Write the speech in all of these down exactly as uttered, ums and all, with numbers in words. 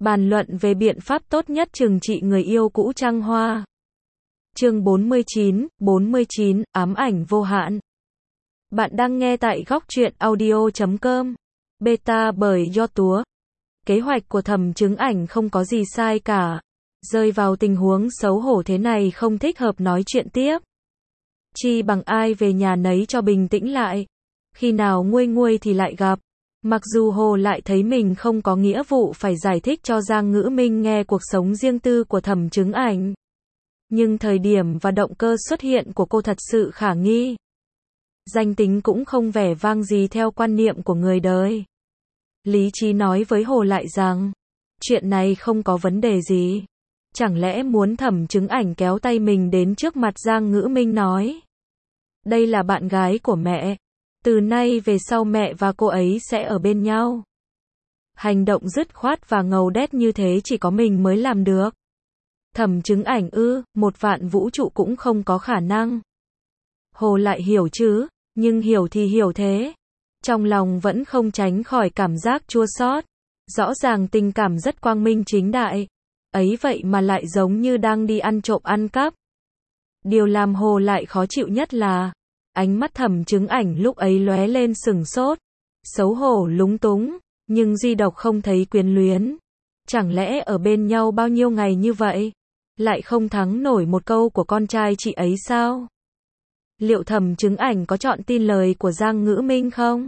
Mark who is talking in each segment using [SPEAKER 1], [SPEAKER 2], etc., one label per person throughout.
[SPEAKER 1] Bàn luận về biện pháp tốt nhất trừng trị người yêu cũ trăng hoa. Chương bốn mươi chín, bốn mươi chín, ám ảnh vô hạn. Bạn đang nghe tại góc truyện audio chấm com. Beta bởi Do Túa. Kế hoạch của Thẩm Chứng Ảnh không có gì sai cả. Rơi vào tình huống xấu hổ thế này không thích hợp nói chuyện tiếp. Chi bằng ai về nhà nấy cho bình tĩnh lại. Khi nào nguôi nguôi thì lại gặp. Mặc dù Hồ lại thấy mình không có nghĩa vụ phải giải thích cho Giang Ngữ Minh nghe cuộc sống riêng tư của Thẩm Chứng Ảnh. Nhưng thời điểm và động cơ xuất hiện của cô thật sự khả nghi. Danh tính cũng không vẻ vang gì theo quan niệm của người đời. Lý trí nói với Hồ lại rằng, chuyện này không có vấn đề gì. Chẳng lẽ muốn Thẩm Chứng Ảnh kéo tay mình đến trước mặt Giang Ngữ Minh nói. Đây là bạn gái của mẹ. Từ nay về sau mẹ và cô ấy sẽ ở bên nhau. Hành động dứt khoát và ngầu đét như thế chỉ có mình mới làm được. Thẩm Chứng Ảnh ư, một vạn vũ trụ cũng không có khả năng. Hồ lại hiểu chứ, nhưng hiểu thì hiểu thế. Trong lòng vẫn không tránh khỏi cảm giác chua xót. Rõ ràng tình cảm rất quang minh chính đại. Ấy vậy mà lại giống như đang đi ăn trộm ăn cắp. Điều làm Hồ lại khó chịu nhất là ánh mắt Thẩm Chứng Ảnh lúc ấy lóe lên sửng sốt, xấu hổ lúng túng, nhưng duy độc không thấy quyến luyến. Chẳng lẽ ở bên nhau bao nhiêu ngày như vậy, lại không thắng nổi một câu của con trai chị ấy sao? Liệu Thẩm Chứng Ảnh có chọn tin lời của Giang Ngữ Minh không?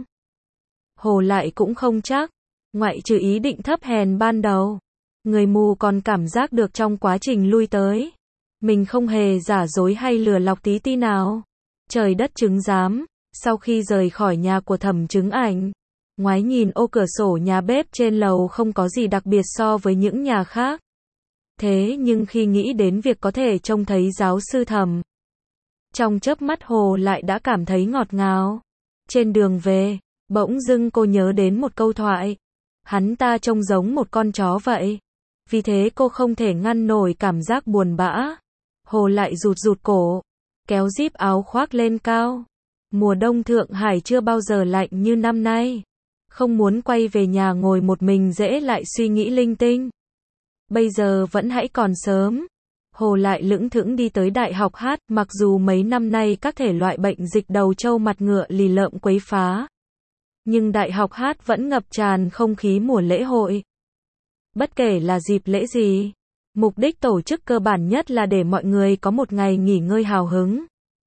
[SPEAKER 1] Hồ lại cũng không chắc, ngoại trừ ý định thấp hèn ban đầu. Người mù còn cảm giác được trong quá trình lui tới. Mình không hề giả dối hay lừa lọc tí ti nào. Trời đất chứng giám, sau khi rời khỏi nhà của Thẩm Chứng Ảnh, ngoái nhìn ô cửa sổ nhà bếp trên lầu không có gì đặc biệt so với những nhà khác. Thế nhưng khi nghĩ đến việc có thể trông thấy giáo sư Thẩm, trong chớp mắt Hồ lại đã cảm thấy ngọt ngào. Trên đường về, bỗng dưng cô nhớ đến một câu thoại. Hắn ta trông giống một con chó vậy. Vì thế cô không thể ngăn nổi cảm giác buồn bã. Hồ lại rụt rụt cổ, kéo zip áo khoác lên cao. Mùa đông Thượng Hải chưa bao giờ lạnh như năm nay. Không muốn quay về nhà ngồi một mình dễ lại suy nghĩ linh tinh. Bây giờ vẫn hãy còn sớm. Hồ lại lững thững đi tới Đại học Hát, mặc dù mấy năm nay các thể loại bệnh dịch đầu trâu mặt ngựa lì lợm quấy phá. Nhưng Đại học Hát vẫn ngập tràn không khí mùa lễ hội. Bất kể là dịp lễ gì, mục đích tổ chức cơ bản nhất là để mọi người có một ngày nghỉ ngơi hào hứng.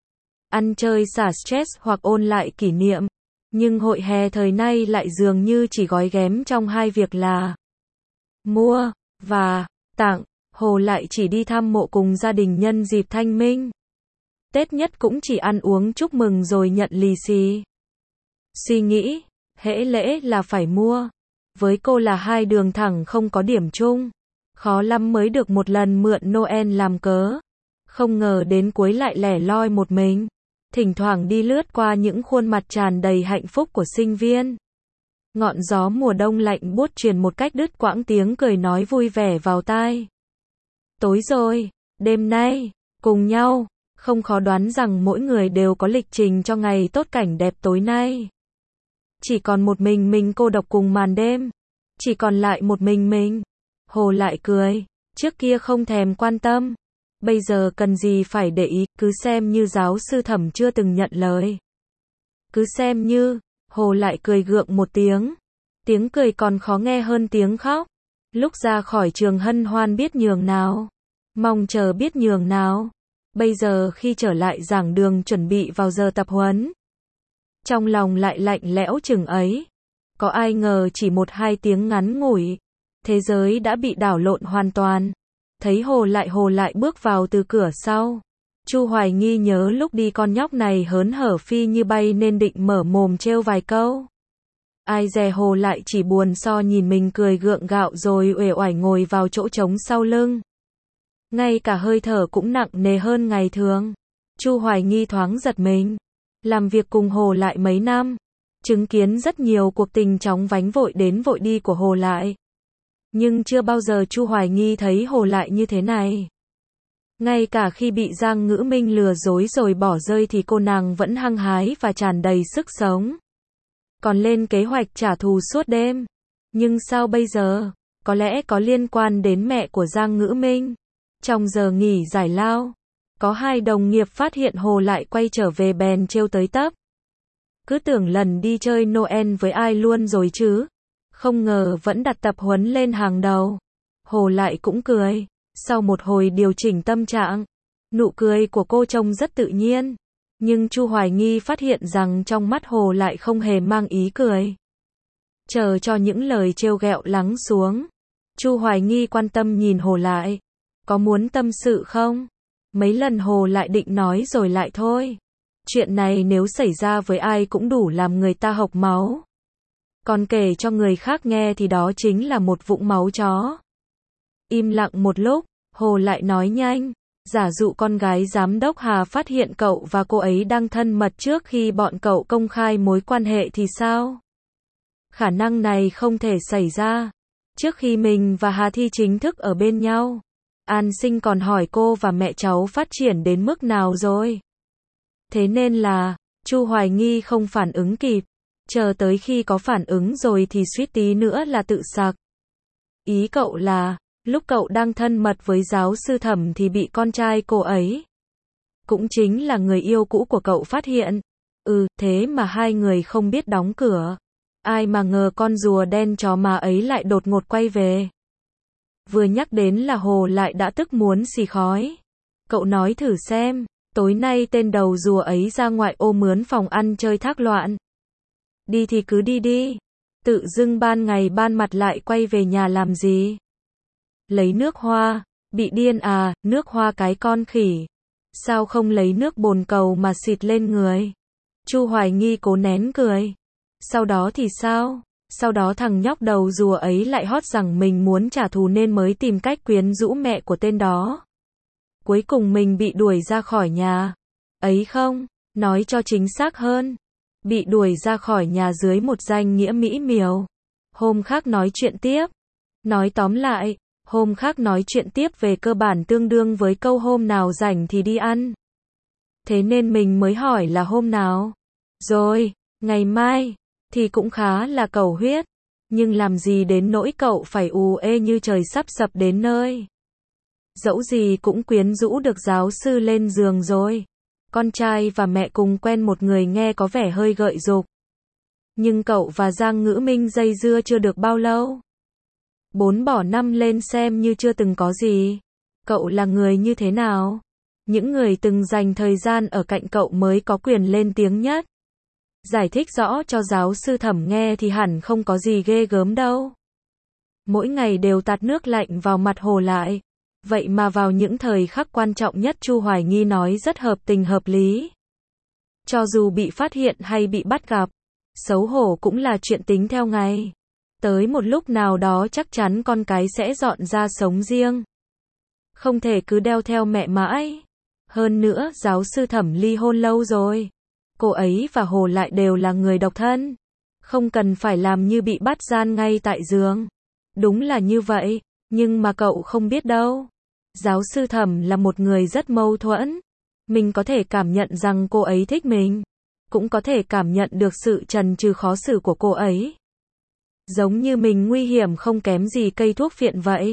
[SPEAKER 1] Ăn chơi xả stress hoặc ôn lại kỷ niệm. Nhưng hội hè thời nay lại dường như chỉ gói ghém trong hai việc là mua và tặng. Hồ lại chỉ đi thăm mộ cùng gia đình nhân dịp Thanh Minh. Tết nhất cũng chỉ ăn uống chúc mừng rồi nhận lì xì. Suy nghĩ, hễ lễ là phải mua. Với cô là hai đường thẳng không có điểm chung. Khó lắm mới được một lần mượn Noel làm cớ. Không ngờ đến cuối lại lẻ loi một mình. Thỉnh thoảng đi lướt qua những khuôn mặt tràn đầy hạnh phúc của sinh viên. Ngọn gió mùa đông lạnh buốt truyền một cách đứt quãng tiếng cười nói vui vẻ vào tai. Tối rồi, đêm nay, cùng nhau, không khó đoán rằng mỗi người đều có lịch trình cho ngày tốt cảnh đẹp tối nay. Chỉ còn một mình mình cô độc cùng màn đêm. Chỉ còn lại một mình mình. Hồ lại cười, trước kia không thèm quan tâm. Bây giờ cần gì phải để ý, cứ xem như giáo sư Thẩm chưa từng nhận lời. Cứ xem như, Hồ lại cười gượng một tiếng. Tiếng cười còn khó nghe hơn tiếng khóc. Lúc ra khỏi trường hân hoan biết nhường nào. Mong chờ biết nhường nào. Bây giờ khi trở lại giảng đường chuẩn bị vào giờ tập huấn. Trong lòng lại lạnh lẽo chừng ấy. Có ai ngờ chỉ một hai tiếng ngắn ngủi. Thế giới đã bị đảo lộn hoàn toàn. Thấy Hồ lại Hồ lại bước vào từ cửa sau. Chu Hoài Nghi nhớ lúc đi con nhóc này hớn hở phi như bay nên định mở mồm trêu vài câu. Ai dè Hồ lại chỉ buồn so nhìn mình cười gượng gạo rồi uể oải ngồi vào chỗ trống sau lưng. Ngay cả hơi thở cũng nặng nề hơn ngày thường. Chu Hoài Nghi thoáng giật mình. Làm việc cùng Hồ lại mấy năm, chứng kiến rất nhiều cuộc tình chóng vánh vội đến vội đi của Hồ lại. Nhưng chưa bao giờ Chu Hoài Nghi thấy Hồ lại như thế này. Ngay cả khi bị Giang Ngữ Minh lừa dối rồi bỏ rơi thì cô nàng vẫn hăng hái và tràn đầy sức sống. Còn lên kế hoạch trả thù suốt đêm. Nhưng sao bây giờ? có lẽ có liên quan đến mẹ của Giang Ngữ Minh. Trong giờ nghỉ giải lao, có hai đồng nghiệp phát hiện Hồ lại quay trở về bèn trêu tới tấp. Cứ tưởng lần đi chơi Noel với ai luôn rồi chứ. Không ngờ vẫn đặt tập huấn lên hàng đầu. Hồ lại cũng cười. Sau một hồi điều chỉnh tâm trạng, nụ cười của cô trông rất tự nhiên. Nhưng Chu Hoài Nghi phát hiện rằng trong mắt Hồ lại không hề mang ý cười. Chờ cho những lời trêu ghẹo lắng xuống, Chu Hoài Nghi quan tâm nhìn Hồ lại. Có muốn tâm sự không? Mấy lần Hồ lại định nói rồi lại thôi. Chuyện này nếu xảy ra với ai cũng đủ làm người ta hộc máu. Còn kể cho người khác nghe thì đó chính là một vũng máu chó. Im lặng một lúc, Hồ lại nói nhanh. Giả dụ con gái giám đốc Hà phát hiện cậu và cô ấy đang thân mật trước khi bọn cậu công khai mối quan hệ thì sao? Khả năng này không thể xảy ra. Trước khi mình và Hà Thi chính thức ở bên nhau, An Sinh còn hỏi cô và mẹ cháu phát triển đến mức nào rồi. Thế nên là, Chu Hoài Nghi không phản ứng kịp. Chờ tới khi có phản ứng rồi thì suýt tí nữa là tự sặc. Ý cậu là, lúc cậu đang thân mật với giáo sư Thẩm thì bị con trai cô ấy, cũng chính là người yêu cũ của cậu phát hiện. Ừ, thế mà hai người không biết đóng cửa. Ai mà ngờ con rùa đen chó má ấy lại đột ngột quay về. Vừa nhắc đến là Hồ lại đã tức muốn xì khói. Cậu nói thử xem, tối nay tên đầu rùa ấy ra ngoại ô mướn phòng ăn chơi thác loạn. Đi thì cứ đi đi. Tự dưng ban ngày ban mặt lại quay về nhà làm gì? Lấy nước hoa, bị điên à, nước hoa cái con khỉ. Sao không lấy nước bồn cầu mà xịt lên người? Chu Hoài Nghi cố nén cười. Sau đó thì sao? Sau đó thằng nhóc đầu rùa ấy lại hót rằng mình muốn trả thù nên mới tìm cách quyến rũ mẹ của tên đó. Cuối cùng mình bị đuổi ra khỏi nhà. Ấy không, nói cho chính xác hơn. Bị đuổi ra khỏi nhà dưới một danh nghĩa mỹ miều. Hôm khác nói chuyện tiếp. Nói tóm lại, hôm khác nói chuyện tiếp về cơ bản tương đương với câu hôm nào rảnh thì đi ăn. Thế nên mình mới hỏi là hôm nào. Rồi, ngày mai, thì cũng khá là cầu huyết. Nhưng làm gì đến nỗi cậu phải ù ê như trời sắp sập đến nơi. Dẫu gì cũng quyến rũ được giáo sư lên giường rồi. Con trai và mẹ cùng quen một người nghe có vẻ hơi gợi dục. Nhưng cậu và Giang Ngữ Minh dây dưa chưa được bao lâu. Bốn bỏ năm lên xem như chưa từng có gì. Cậu là người như thế nào? Những người từng dành thời gian ở cạnh cậu mới có quyền lên tiếng nhất. Giải thích rõ cho giáo sư Thẩm nghe thì hẳn không có gì ghê gớm đâu. Mỗi ngày đều tạt nước lạnh vào mặt Hồ lại. Vậy mà vào những thời khắc quan trọng nhất Chu Hoài Nghi nói rất hợp tình hợp lý. Cho dù bị phát hiện hay bị bắt gặp, xấu hổ cũng là chuyện tính theo ngày. Tới một lúc nào đó chắc chắn con cái sẽ dọn ra sống riêng. Không thể cứ đeo theo mẹ mãi. Hơn nữa giáo sư Thẩm ly hôn lâu rồi. Cô ấy và Hồ lại đều là người độc thân. Không cần phải làm như bị bắt gian ngay tại giường. Đúng là như vậy, nhưng mà cậu không biết đâu. Giáo sư Thẩm là một người rất mâu thuẫn. Mình có thể cảm nhận rằng cô ấy thích mình. Cũng có thể cảm nhận được sự trần trừ khó xử của cô ấy. Giống như mình nguy hiểm không kém gì cây thuốc phiện vậy.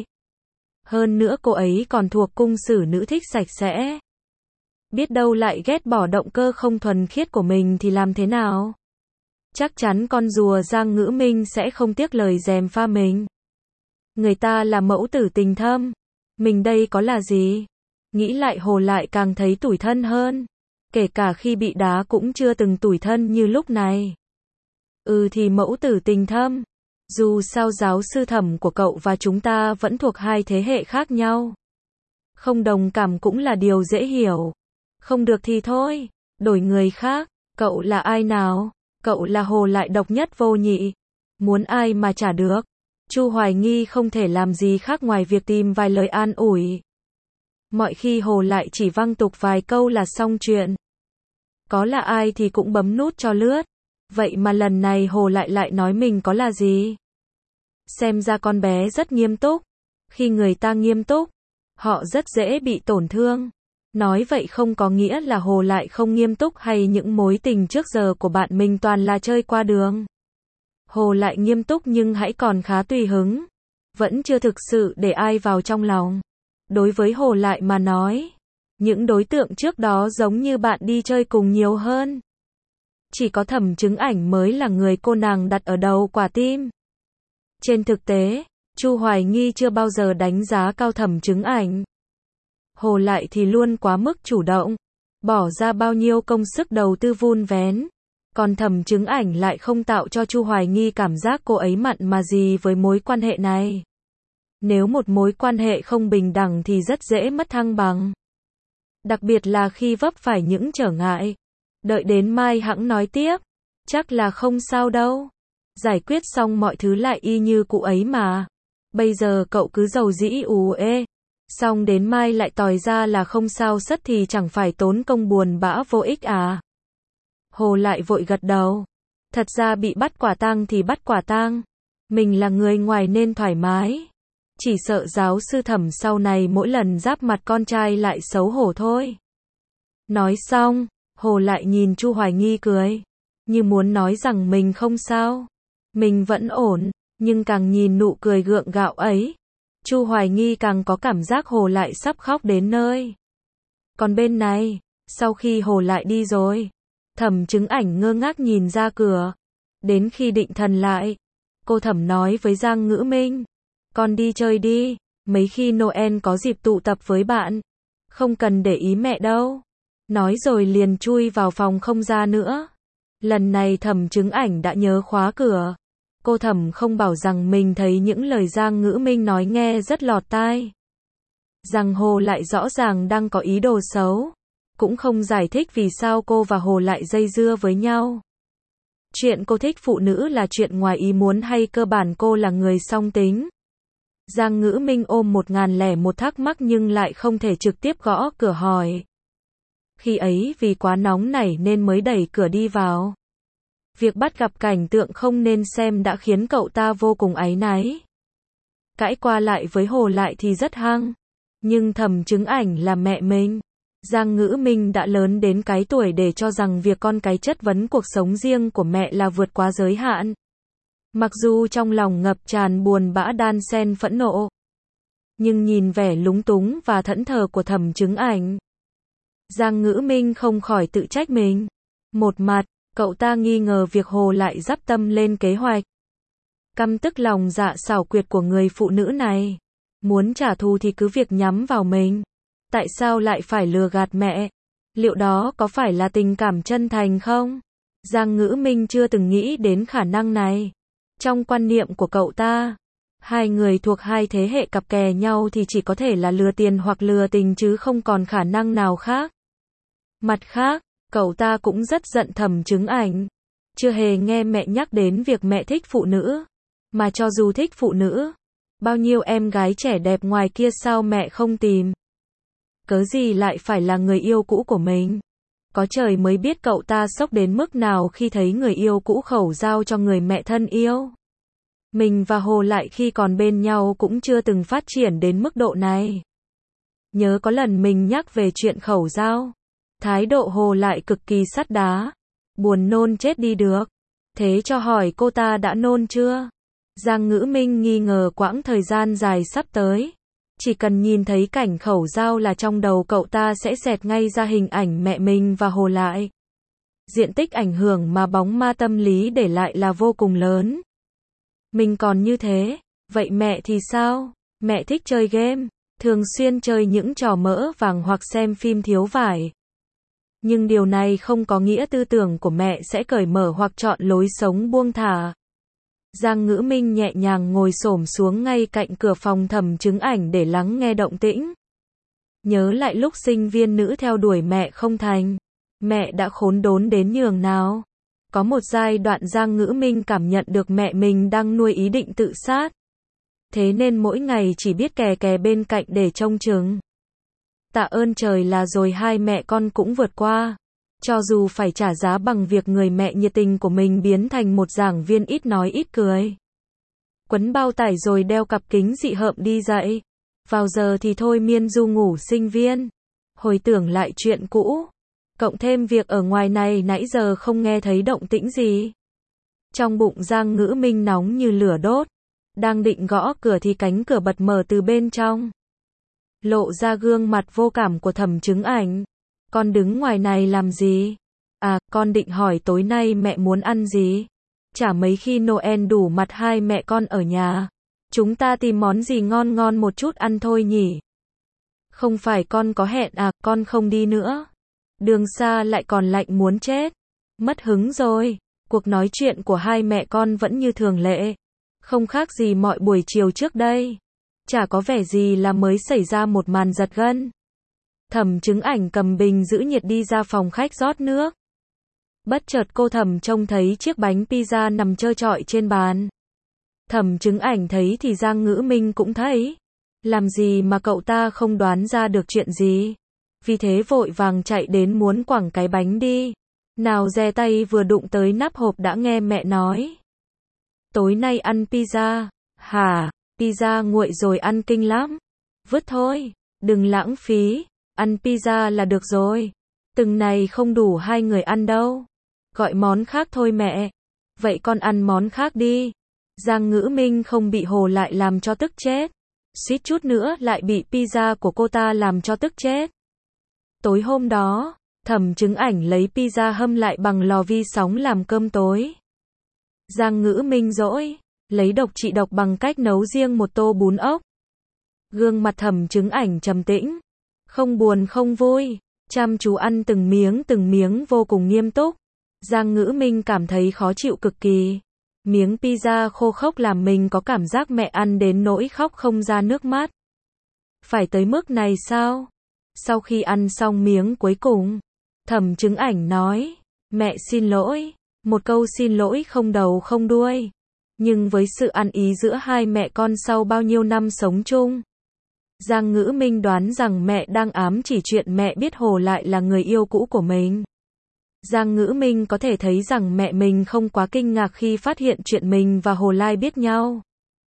[SPEAKER 1] Hơn nữa cô ấy còn thuộc cung sử nữ thích sạch sẽ. Biết đâu lại ghét bỏ động cơ không thuần khiết của mình thì làm thế nào? Chắc chắn con rùa Giang Ngữ Minh sẽ không tiếc lời gièm pha mình. Người ta là mẫu tử tình thâm. Mình đây có là gì? Nghĩ lại Hồ lại càng thấy tủi thân hơn. Kể cả khi bị đá cũng chưa từng tủi thân như lúc này. Ừ thì mẫu tử tình thâm. Dù sao giáo sư Thẩm của cậu và chúng ta vẫn thuộc hai thế hệ khác nhau. Không đồng cảm cũng là điều dễ hiểu. Không được thì thôi, đổi người khác. Cậu là ai nào? Cậu là Hồ lại độc nhất vô nhị. Muốn ai mà trả được? Chu Hoài Nghi không thể làm gì khác ngoài việc tìm vài lời an ủi. Mọi khi Hồ lại chỉ văng tục vài câu là xong chuyện. Có là ai thì cũng bấm nút cho lướt. Vậy mà lần này Hồ lại lại nói mình có là gì? Xem ra con bé rất nghiêm túc. Khi người ta nghiêm túc, họ rất dễ bị tổn thương. Nói vậy không có nghĩa là Hồ lại không nghiêm túc hay những mối tình trước giờ của bạn mình toàn là chơi qua đường. Hồ lại nghiêm túc nhưng hãy còn khá tùy hứng. vẫn chưa thực sự để ai vào trong lòng. Đối với Hồ Lại mà nói, những đối tượng trước đó giống như bạn đi chơi cùng nhiều hơn. Chỉ có Thẩm Chứng Ảnh mới là người cô nàng đặt ở đầu quả tim. Trên thực tế, Chu Hoài Nghi chưa bao giờ đánh giá cao Thẩm Chứng Ảnh. Hồ Lại thì luôn quá mức chủ động, bỏ ra bao nhiêu công sức đầu tư vun vén. Còn Thẩm Chứng Ảnh lại không tạo cho Chu Hoài Nghi cảm giác cô ấy mặn mà gì với mối quan hệ này. Nếu một mối quan hệ không bình đẳng thì rất dễ mất thăng bằng. Đặc biệt là khi vấp phải những trở ngại. Đợi đến mai hẵng nói tiếp. Chắc là không sao đâu. Giải quyết xong mọi thứ lại y như cũ ấy mà. Bây giờ cậu cứ giàu dĩ ù ê. Xong đến mai lại tòi ra là không sao sất thì chẳng phải tốn công buồn bã vô ích à. Hồ Lại vội gật đầu. Thật ra bị bắt quả tang thì bắt quả tang. Mình là người ngoài nên thoải mái. Chỉ sợ giáo sư Thẩm sau này mỗi lần giáp mặt con trai lại xấu hổ thôi. Nói xong, Hồ Lại nhìn Chu Hoài Nghi cười. Như muốn nói rằng mình không sao. Mình vẫn ổn. Nhưng càng nhìn nụ cười gượng gạo ấy, Chu Hoài Nghi càng có cảm giác Hồ Lại sắp khóc đến nơi. Còn bên này, sau khi Hồ Lại đi rồi, Thẩm Chứng Ảnh ngơ ngác nhìn ra cửa. Đến khi định thần lại, cô Thẩm nói với Giang Ngữ Minh. Con đi chơi đi, mấy khi Noel có dịp tụ tập với bạn. Không cần để ý mẹ đâu. Nói rồi liền chui vào phòng không ra nữa. Lần này Thẩm Chứng Ảnh đã nhớ khóa cửa. Cô Thẩm không bảo rằng mình thấy những lời Giang Ngữ Minh nói nghe rất lọt tai. Rằng Hồ Lại rõ ràng đang có ý đồ xấu. Cũng không giải thích vì sao cô và Hồ Lại dây dưa với nhau. Chuyện cô thích phụ nữ là chuyện ngoài ý muốn hay cơ bản cô là người song tính. Giang Ngữ Minh ôm một ngàn lẻ một thắc mắc nhưng lại không thể trực tiếp gõ cửa hỏi. Khi ấy vì quá nóng nảy nên mới đẩy cửa đi vào. Việc bắt gặp cảnh tượng không nên xem đã khiến cậu ta vô cùng áy náy. Cãi qua lại với Hồ Lại thì rất hăng. Nhưng Thẩm Chứng Ảnh là mẹ mình. Giang Ngữ Minh đã lớn đến cái tuổi để cho rằng việc con cái chất vấn cuộc sống riêng của mẹ là vượt quá giới hạn. Mặc dù trong lòng ngập tràn buồn bã đan xen phẫn nộ. Nhưng nhìn vẻ lúng túng và thẫn thờ của Thẩm Chứng Ảnh, Giang Ngữ Minh không khỏi tự trách mình. Một mặt, cậu ta nghi ngờ việc Hồ Lại dắp tâm lên kế hoạch. Căm tức lòng dạ xảo quyệt của người phụ nữ này. Muốn trả thù thì cứ việc nhắm vào mình. Tại sao lại phải lừa gạt mẹ? Liệu đó có phải là tình cảm chân thành không? Giang Ngữ Minh chưa từng nghĩ đến khả năng này. Trong quan niệm của cậu ta, hai người thuộc hai thế hệ cặp kè nhau thì chỉ có thể là lừa tiền hoặc lừa tình chứ không còn khả năng nào khác. Mặt khác, cậu ta cũng rất giận Thẩm Chứng Ảnh. Chưa hề nghe mẹ nhắc đến việc mẹ thích phụ nữ. Mà cho dù thích phụ nữ, bao nhiêu em gái trẻ đẹp ngoài kia sao mẹ không tìm? Cớ gì lại phải là người yêu cũ của mình? Có trời mới biết cậu ta sốc đến mức nào khi thấy người yêu cũ khẩu giao cho người mẹ thân yêu. Mình và Hồ Lại khi còn bên nhau cũng chưa từng phát triển đến mức độ này. Nhớ có lần mình nhắc về chuyện khẩu giao. Thái độ Hồ Lại cực kỳ sắt đá. Buồn nôn chết đi được. Thế cho hỏi cô ta đã nôn chưa? Giang Ngữ Minh nghi ngờ quãng thời gian dài sắp tới. Chỉ cần nhìn thấy cảnh khẩu giao là trong đầu cậu ta sẽ xẹt ngay ra hình ảnh mẹ mình và Hồ Lại. Diện tích ảnh hưởng mà bóng ma tâm lý để lại là vô cùng lớn. Mình còn như thế, vậy mẹ thì sao? Mẹ thích chơi game, thường xuyên chơi những trò mỡ vàng hoặc xem phim thiếu vải. Nhưng điều này không có nghĩa tư tưởng của mẹ sẽ cởi mở hoặc chọn lối sống buông thả. Giang Ngữ Minh nhẹ nhàng ngồi xổm xuống ngay cạnh cửa phòng Thẩm Chứng Ảnh để lắng nghe động tĩnh. Nhớ lại lúc sinh viên nữ theo đuổi mẹ không thành. Mẹ đã khốn đốn đến nhường nào. Có một giai đoạn Giang Ngữ Minh cảm nhận được mẹ mình đang nuôi ý định tự sát. Thế nên mỗi ngày chỉ biết kè kè bên cạnh để trông chừng. Tạ ơn trời là rồi hai mẹ con cũng vượt qua. Cho dù phải trả giá bằng việc người mẹ nhiệt tình của mình biến thành một giảng viên ít nói ít cười. Quấn bao tải rồi đeo cặp kính dị hợm đi dạy. Vào giờ thì thôi miên du ngủ sinh viên. Hồi tưởng lại chuyện cũ. Cộng thêm việc ở ngoài này nãy giờ không nghe thấy động tĩnh gì. Trong bụng Giang Ngữ Minh nóng như lửa đốt. Đang định gõ cửa thì cánh cửa bật mở từ bên trong. Lộ ra gương mặt vô cảm của Thẩm Chứng Ảnh. Con đứng ngoài này làm gì? À, con định hỏi tối nay mẹ muốn ăn gì? Chả mấy khi Noel đủ mặt hai mẹ con ở nhà. Chúng ta tìm món gì ngon ngon một chút ăn thôi nhỉ? Không phải con có hẹn à, con không đi nữa. Đường xa lại còn lạnh muốn chết. Mất hứng rồi. Cuộc nói chuyện của hai mẹ con vẫn như thường lệ. Không khác gì mọi buổi chiều trước đây. Chả có vẻ gì là mới xảy ra một màn giật gân. Thẩm Chứng Ảnh cầm bình giữ nhiệt đi ra phòng khách rót nước. Bất chợt cô Thẩm trông thấy chiếc bánh pizza nằm trơ trọi trên bàn. Thẩm Chứng Ảnh thấy thì Giang Ngữ Minh cũng thấy. Làm gì mà cậu ta không đoán ra được chuyện gì. Vì thế vội vàng chạy đến muốn quẳng cái bánh đi. Nào dè tay vừa đụng tới nắp hộp đã nghe mẹ nói. Tối nay ăn pizza. Hả? Pizza nguội rồi ăn kinh lắm. Vứt thôi. Đừng lãng phí. Ăn pizza là được rồi. Từng này không đủ hai người ăn đâu. Gọi món khác thôi mẹ. Vậy con ăn món khác đi. Giang Ngữ Minh không bị Hồ lại làm cho tức chết. Suýt chút nữa lại bị pizza của cô ta làm cho tức chết. Tối hôm đó, Thẩm Chứng Ảnh lấy pizza hâm lại bằng lò vi sóng làm cơm tối. Giang Ngữ Minh dỗi, lấy độc trị độc bằng cách nấu riêng một tô bún ốc. Gương mặt Thẩm Chứng Ảnh trầm tĩnh, không buồn không vui, chăm chú ăn từng miếng từng miếng vô cùng nghiêm túc. Giang Ngữ Minh cảm thấy khó chịu cực kỳ. Miếng pizza khô khốc làm mình có cảm giác mẹ ăn đến nỗi khóc không ra nước mắt. Phải tới mức này sao? Sau khi ăn xong miếng cuối cùng, Thẩm Chứng Ảnh nói, mẹ xin lỗi, một câu xin lỗi không đầu không đuôi. Nhưng với sự ăn ý giữa hai mẹ con sau bao nhiêu năm sống chung, Giang Ngữ Minh đoán rằng mẹ đang ám chỉ chuyện mẹ biết Hồ lại là người yêu cũ của mình. Giang Ngữ Minh có thể thấy rằng mẹ mình không quá kinh ngạc khi phát hiện chuyện mình và Hồ Lai biết nhau.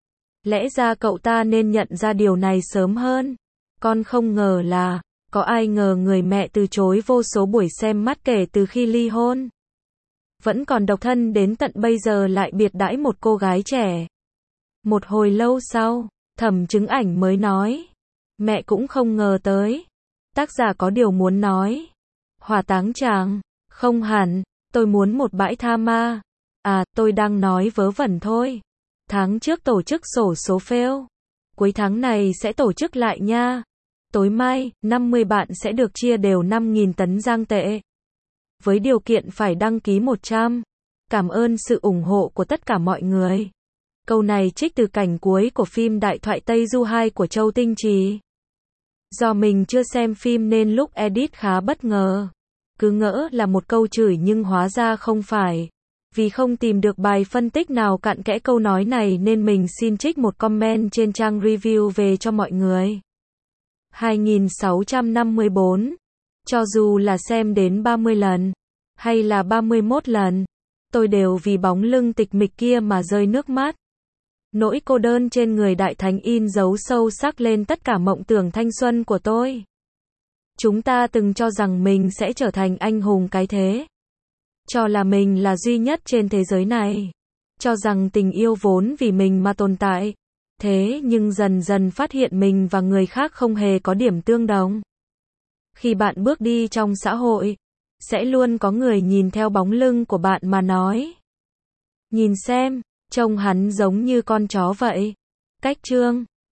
[SPEAKER 1] Lẽ ra cậu ta nên nhận ra điều này sớm hơn. Con không ngờ là, có ai ngờ người mẹ từ chối vô số buổi xem mắt kể từ khi ly hôn. Vẫn còn độc thân đến tận bây giờ lại biệt đãi một cô gái trẻ. Một hồi lâu sau, Thẩm Chứng Ảnh mới nói. Mẹ cũng không ngờ tới. Tác giả có điều muốn nói. Hỏa táng chàng. Không hẳn, tôi muốn một bãi tha ma. À, tôi đang nói vớ vẩn thôi. Tháng trước tổ chức xổ số fail. Cuối tháng này sẽ tổ chức lại nha. Tối mai, năm mươi bạn sẽ được chia đều năm nghìn tấn giang tệ. Với điều kiện phải đăng ký một trăm. Cảm ơn sự ủng hộ của tất cả mọi người. Câu này trích từ cảnh cuối của phim Đại thoại Tây Du hai của Châu Tinh Trì. Do mình chưa xem phim nên lúc edit khá bất ngờ. Cứ ngỡ là một câu chửi nhưng hóa ra không phải. Vì không tìm được bài phân tích nào cặn kẽ câu nói này nên mình xin trích một comment trên trang review về cho mọi người. hai nghìn sáu trăm năm mươi bốn. Cho dù là xem đến ba mươi lần, hay là ba mươi mốt lần, tôi đều vì bóng lưng tịch mịch kia mà rơi nước mắt. Nỗi cô đơn trên người đại thánh in dấu sâu sắc lên tất cả mộng tưởng thanh xuân của tôi. Chúng ta từng cho rằng mình sẽ trở thành anh hùng cái thế. Cho là mình là duy nhất trên thế giới này. Cho rằng tình yêu vốn vì mình mà tồn tại. Thế nhưng dần dần phát hiện mình và người khác không hề có điểm tương đồng. Khi bạn bước đi trong xã hội, sẽ luôn có người nhìn theo bóng lưng của bạn mà nói. Nhìn xem, trông hắn giống như con chó vậy. Cách chương